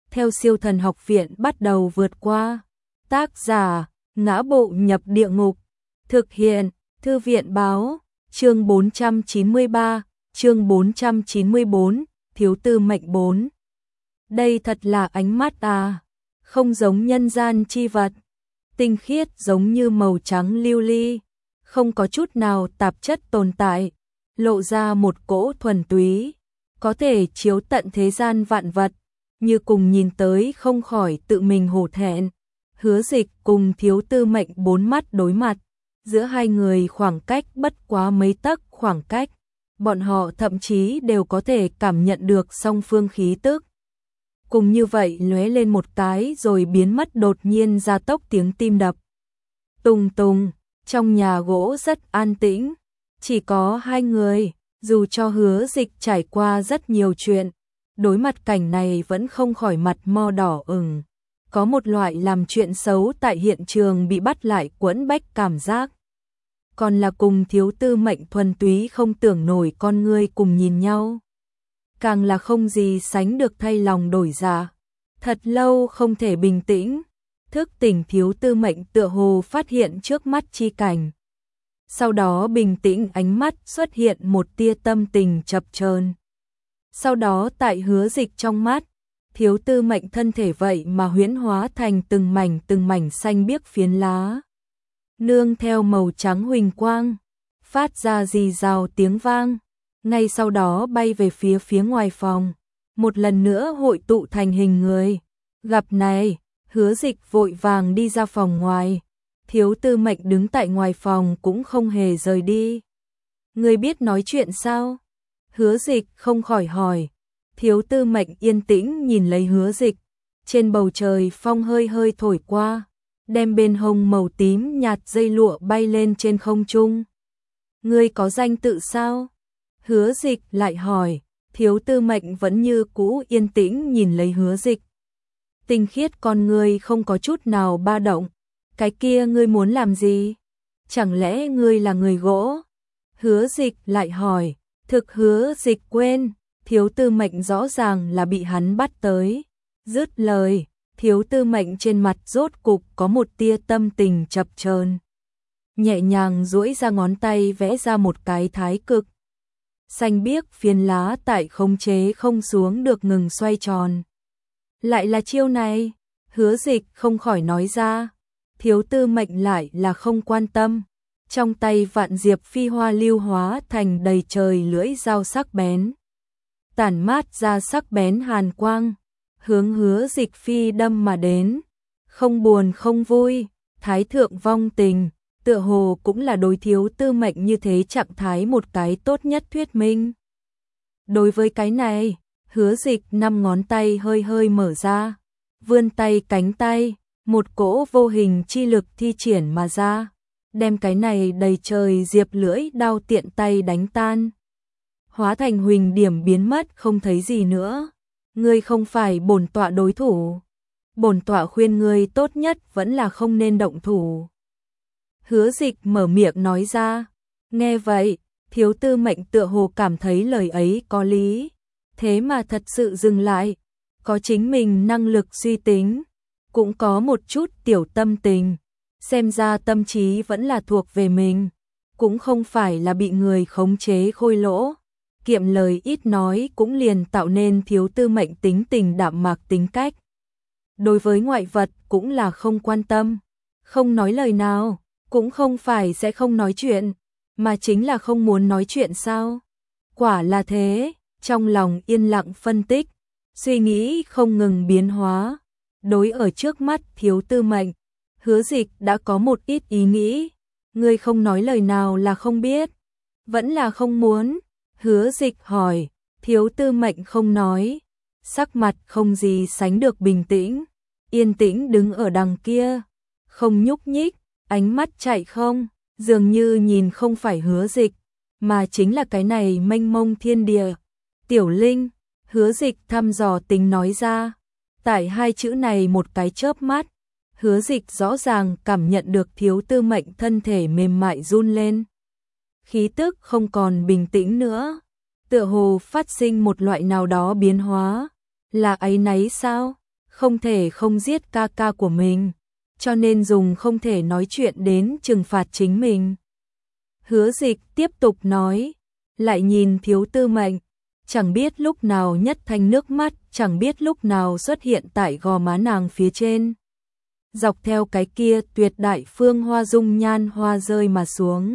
theo Siêu Thần Học Viện bắt đầu vượt qua. Tác giả: Ngã Bộ Nhập Địa Ngục. Thực hiện: Thư viện báo. Chương 493, chương 494, Thiếu Tư Mệnh 4. Đây thật là ánh mắt à, không giống nhân gian chi vật, tinh khiết giống như màu trắng lưu ly, không có chút nào tạp chất tồn tại, lộ ra một cỗ thuần túy, có thể chiếu tận thế gian vạn vật, như cùng nhìn tới không khỏi tự mình hổ thẹn. Hứa Dịch cùng Thiếu Tư Mệnh bốn mắt đối mặt, giữa hai người khoảng cách bất quá mấy tấc khoảng cách, bọn họ thậm chí đều có thể cảm nhận được song phương khí tức. Cùng như vậy lóe lên một cái rồi biến mất, đột nhiên gia tốc tiếng tim đập. Tùng tùng, trong nhà gỗ rất an tĩnh, chỉ có hai người, dù cho Hứa Dịch trải qua rất nhiều chuyện, đối mặt cảnh này vẫn không khỏi mặt mo đỏ ửng, có một loại làm chuyện xấu tại hiện trường bị bắt lại quẫn bách cảm giác. Còn là cùng Thiếu Tư Mệnh thuần túy không tưởng nổi con ngươi cùng nhìn nhau, càng là không gì sánh được thay lòng đổi dạ. Thật lâu không thể bình tĩnh, thức tỉnh Thiếu Tư Mệnh tựa hồ phát hiện trước mắt chi cảnh. Sau đó bình tĩnh, ánh mắt xuất hiện một tia tâm tình chập chờn. Sau đó tại Hứa Dịch trong mắt, Thiếu Tư Mệnh thân thể vậy mà huyễn hóa thành từng mảnh xanh biếc phiến lá, nương theo màu trắng huỳnh quang, phát ra rì rào tiếng vang, ngay sau đó bay về phía ngoài phòng, một lần nữa hội tụ thành hình người. Gặp này, Hứa Dịch vội vàng đi ra phòng ngoài, Thiếu Tư Mệnh đứng tại ngoài phòng cũng không hề rời đi. Người biết nói chuyện sao? Hứa Dịch không khỏi hỏi. Thiếu Tư Mệnh yên tĩnh nhìn lấy Hứa Dịch, trên bầu trời phong hơi hơi thổi qua, đem bên hông màu tím nhạt dây lụa bay lên trên không trung. Ngươi có danh tự sao? Hứa Dịch lại hỏi. Thiếu Tư Mệnh vẫn như cũ yên tĩnh nhìn lấy Hứa Dịch, tinh khiết con ngươi không có chút nào ba động. Cái kia ngươi muốn làm gì? Chẳng lẽ ngươi là người gỗ? Hứa Dịch lại hỏi. Thực Hứa Dịch quên, Thiếu Tư Mệnh rõ ràng là bị hắn bắt tới. Dứt lời, Thiếu Tư Mệnh trên mặt rốt cục có một tia tâm tình chập chờn, nhẹ nhàng duỗi ra ngón tay vẽ ra một cái thái cực. Xanh biếc phiến lá tại khống chế không xuống được ngừng xoay tròn. Lại là chiêu này, Hứa Dịch không khỏi nói ra. Thiếu Tư Mệnh lại là không quan tâm, trong tay vạn diệp phi hoa lưu hóa thành đầy trời lưỡi dao sắc bén, tản mát ra sắc bén hàn quang, hướng Hứa Dịch phi đâm mà đến. Không buồn không vui, thái thượng vong tình, tựa hồ cũng là đối Thiếu Tư Mệnh như thế trạng thái một cái tốt nhất thuyết minh. Đối với cái này, Hứa Dịch năm ngón tay hơi hơi mở ra, vươn tay cánh tay, một cỗ vô hình chi lực thi triển mà ra, đem cái này đầy trời diệp lưỡi đao tiện tay đánh tan, hóa thành huỳnh điểm biến mất không thấy gì nữa. Ngươi không phải bổn tọa đối thủ, bổn tọa khuyên ngươi tốt nhất vẫn là không nên động thủ. Hứa Dịch mở miệng nói ra. Nghe vậy, Thiếu Tư Mệnh tựa hồ cảm thấy lời ấy có lý, thế mà thật sự dừng lại, có chính mình năng lực suy tính, cũng có một chút tiểu tâm tình, xem ra tâm trí vẫn là thuộc về mình, cũng không phải là bị người khống chế khôi lỗ. Kiệm lời ít nói cũng liền tạo nên Thiếu Tư Mệnh tính tình đạm mạc tính cách. Đối với ngoại vật cũng là không quan tâm, không nói lời nào, cũng không phải sẽ không nói chuyện, mà chính là không muốn nói chuyện sao? Quả là thế, trong lòng yên lặng phân tích, suy nghĩ không ngừng biến hóa. Đối ở trước mắt Thiếu Tư Mệnh, Hứa Dịch đã có một ít ý nghĩ. Ngươi không nói lời nào là không biết, vẫn là không muốn? Hứa Dịch hỏi. Thiếu Tư Mệnh không nói, sắc mặt không gì sánh được bình tĩnh, yên tĩnh đứng ở đằng kia, không nhúc nhích, ánh mắt chạy không, dường như nhìn không phải Hứa Dịch, mà chính là cái này mênh mông thiên địa. Tiểu Linh, Hứa Dịch thăm dò tính nói ra. Tại hai chữ này một cái chớp mắt, Hứa Dịch rõ ràng cảm nhận được Thiếu Tư Mệnh thân thể mềm mại run lên. Khí tức không còn bình tĩnh nữa, tựa hồ phát sinh một loại nào đó biến hóa. Là áy náy sao? không thể không giết ca ca của mình, cho nên dùng không thể nói chuyện đến trừng phạt chính mình. Hứa Dịch tiếp tục nói, lại nhìn Thiếu Tư Mệnh, chẳng biết lúc nào nhất thanh nước mắt, chẳng biết lúc nào xuất hiện tại gò má nàng phía trên. Dọc theo cái kia tuyệt đại phương hoa dung nhan hoa rơi mà xuống.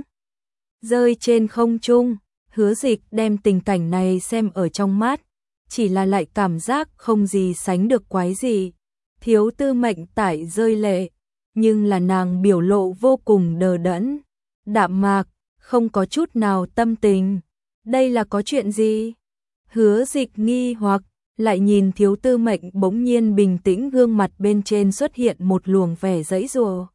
Rơi trên không trung, Hứa Dịch đem tình cảnh này xem ở trong mắt, chỉ là lại cảm giác không gì sánh được quái dị. Thiếu Tư Mệnh tại rơi lệ, nhưng là nàng biểu lộ vô cùng đờ đẫn, đạm mạc, không có chút nào tâm tình. Đây là có chuyện gì? Hứa Dịch nghi hoặc, lại nhìn Thiếu Tư Mệnh bỗng nhiên bình tĩnh, gương mặt bên trên xuất hiện một luồng vẻ giãy giụa.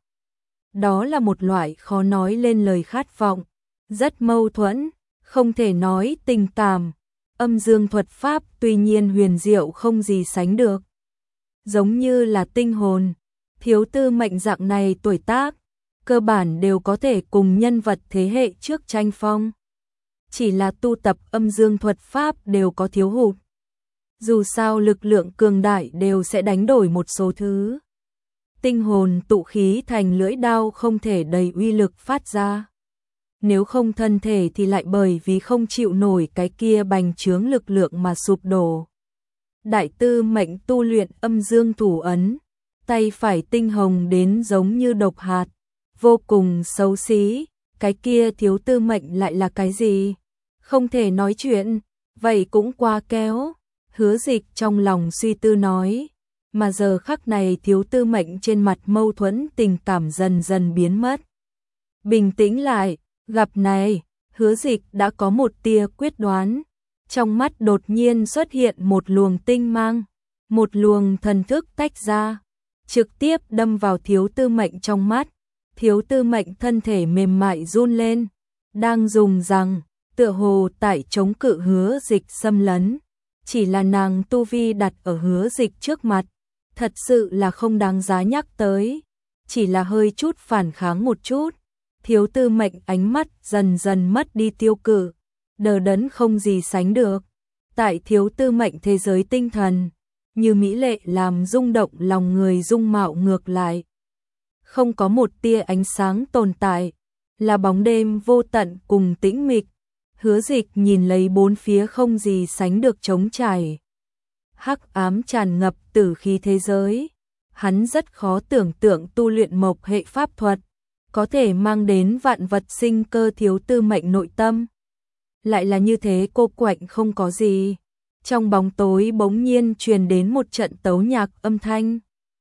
Đó là một loại khó nói lên lời khát vọng, rất mâu thuẫn, không thể nói tình cảm. Âm dương thuật pháp tuy nhiên huyền diệu không gì sánh được. Giống như là tinh hồn, Thiếu Tư Mệnh dạng này tuổi tác, cơ bản đều có thể cùng nhân vật thế hệ trước tranh phong. Chỉ là tu tập âm dương thuật pháp đều có thiếu hụt. Dù sao lực lượng cường đại đều sẽ đánh đổi một số thứ. Tinh hồn tụ khí thành lưỡi đao không thể đầy uy lực phát ra. Nếu không thân thể thì lại bởi vì không chịu nổi cái kia bành trướng lực lượng mà sụp đổ. Đại Tư Mệnh tu luyện âm dương thủ ấn, tay phải tinh hồng đến giống như độc hạt, vô cùng xấu xí. Cái kia Thiếu Tư Mệnh lại là cái gì? Không thể nói chuyện, vậy cũng qua kéo. Hứa Dịch trong lòng suy tư nói, mà giờ khắc này Thiếu Tư Mệnh trên mặt mâu thuẫn tình cảm dần dần biến mất. Bình tĩnh lại, gặp này, Hứa Dịch đã có một tia quyết đoán, trong mắt đột nhiên xuất hiện một luồng tinh mang, một luồng thần thức tách ra, trực tiếp đâm vào Thiếu Tư Mệnh trong mắt. Thiếu Tư Mệnh thân thể mềm mại run lên, đang dùng rằng, tựa hồ tại chống cự Hứa Dịch xâm lấn. Chỉ là nàng tu vi đặt ở Hứa Dịch trước mặt, thật sự là không đáng giá nhắc tới, chỉ là hơi chút phản kháng một chút. Thiếu Tư Mệnh ánh mắt dần dần mất đi tiêu cự, đờ đẫn không gì sánh được. Tại Thiếu Tư Mệnh thế giới tinh thần, như mỹ lệ làm rung động lòng người dung mạo ngược lại. Không có một tia ánh sáng tồn tại, là bóng đêm vô tận cùng tĩnh mịch. Hứa Dịch nhìn lấy bốn phía không gì sánh được trống trải. Hắc ám tràn ngập tử khí thế giới. Hắn rất khó tưởng tượng tu luyện mộc hệ pháp thuật có thể mang đến vạn vật sinh cơ. Thiếu Tư Mệnh nội tâm lại là như thế cô quạnh không có gì. Trong bóng tối bỗng nhiên truyền đến một trận tấu nhạc âm thanh.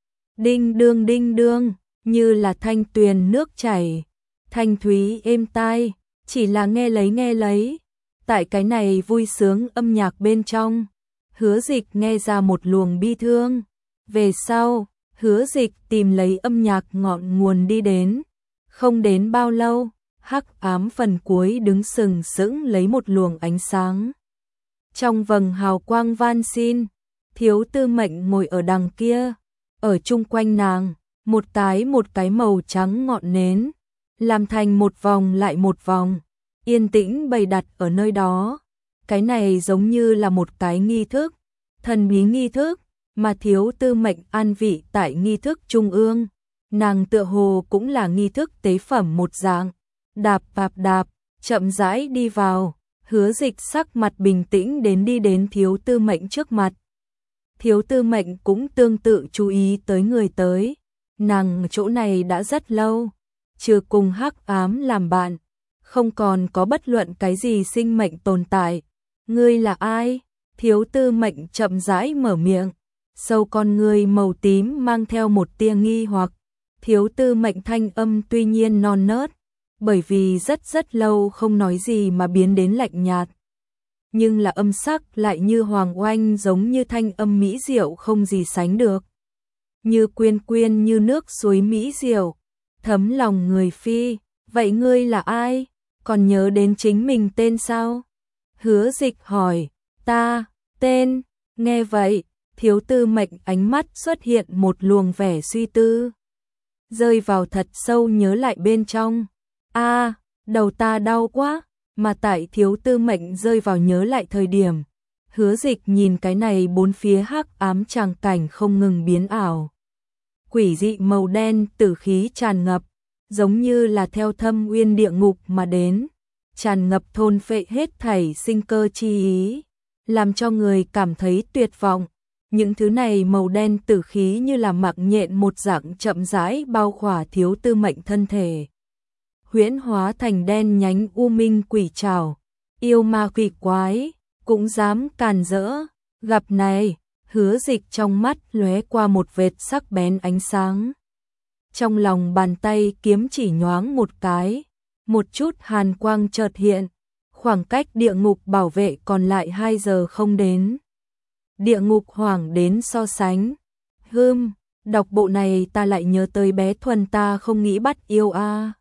Đinh đương, như là thanh tuyền nước chảy, thanh thúy êm tai, chỉ là nghe lấy. Tại cái này vui sướng âm nhạc bên trong, Hứa Dịch nghe ra một luồng bi thương. Về sau, Hứa Dịch tìm lấy âm nhạc ngọn nguồn đi đến. Không đến bao lâu, hắc ám phần cuối đứng sừng sững lấy một luồng ánh sáng. Trong vầng hào quang van xin, Thiếu Tư Mệnh ngồi ở đằng kia, ở chung quanh nàng, một cái màu trắng ngọn nến, làm thành một vòng lại một vòng, yên tĩnh bày đặt ở nơi đó. Cái này giống như là một cái nghi thức, thần bí nghi thức, mà Thiếu Tư Mệnh an vị tại nghi thức trung ương. Nàng tựa hồ cũng là nghi thức tế phẩm một dạng, đạp, chậm rãi đi vào. Hứa Dịch sắc mặt bình tĩnh đi đến Thiếu Tư Mệnh trước mặt. Thiếu Tư Mệnh cũng tương tự chú ý tới người tới. Nàng chỗ này đã rất lâu, trừ cùng hắc ám làm bạn, không còn có bất luận cái gì sinh mệnh tồn tại. Ngươi là ai? Thiếu Tư Mệnh chậm rãi mở miệng, sâu con ngươi màu tím mang theo một tia nghi hoặc. Thiếu Tư Mệnh thanh âm tuy nhiên non nớt, bởi vì rất lâu không nói gì mà biến đến lạnh nhạt. Nhưng là âm sắc lại như hoàng oanh, giống như thanh âm mỹ diệu không gì sánh được. Như quyên như nước suối mỹ diệu, thấm lòng người phi. Vậy ngươi là ai? Còn nhớ đến chính mình tên sao? Hứa Dịch hỏi. Ta, tên. Nghe vậy, Thiếu Tư Mệnh ánh mắt xuất hiện một luồng vẻ suy tư, rơi vào thật sâu nhớ lại bên trong. Đầu ta đau quá. Mà tại Thiếu Tư Mệnh rơi vào nhớ lại thời điểm, Hứa Dịch nhìn cái này bốn phía hắc ám tràng cảnh không ngừng biến ảo. Quỷ dị màu đen tử khí tràn ngập, giống như là theo thâm uyên địa ngục mà đến, tràn ngập thôn phệ hết thảy sinh cơ chi ý, làm cho người cảm thấy tuyệt vọng. Những thứ này màu đen tử khí như là mặc nhện một dạng chậm rãi bao khỏa Thiếu Tư Mệnh thân thể. Huyễn hóa thành đen nhánh u minh quỷ trảo, yêu ma quỷ quái, cũng dám càn rỡ. Gặp này, Hứa Dịch trong mắt lóe qua một vệt sắc bén ánh sáng. Trong lòng bàn tay kiếm chỉ nhoáng một cái, một chút hàn quang chợt hiện, khoảng cách địa ngục bảo vệ còn lại 2 giờ không đến. Địa ngục hoàng đến so sánh. Đọc bộ này ta lại nhớ tới bé Thuần ta không nghĩ bắt yêu a.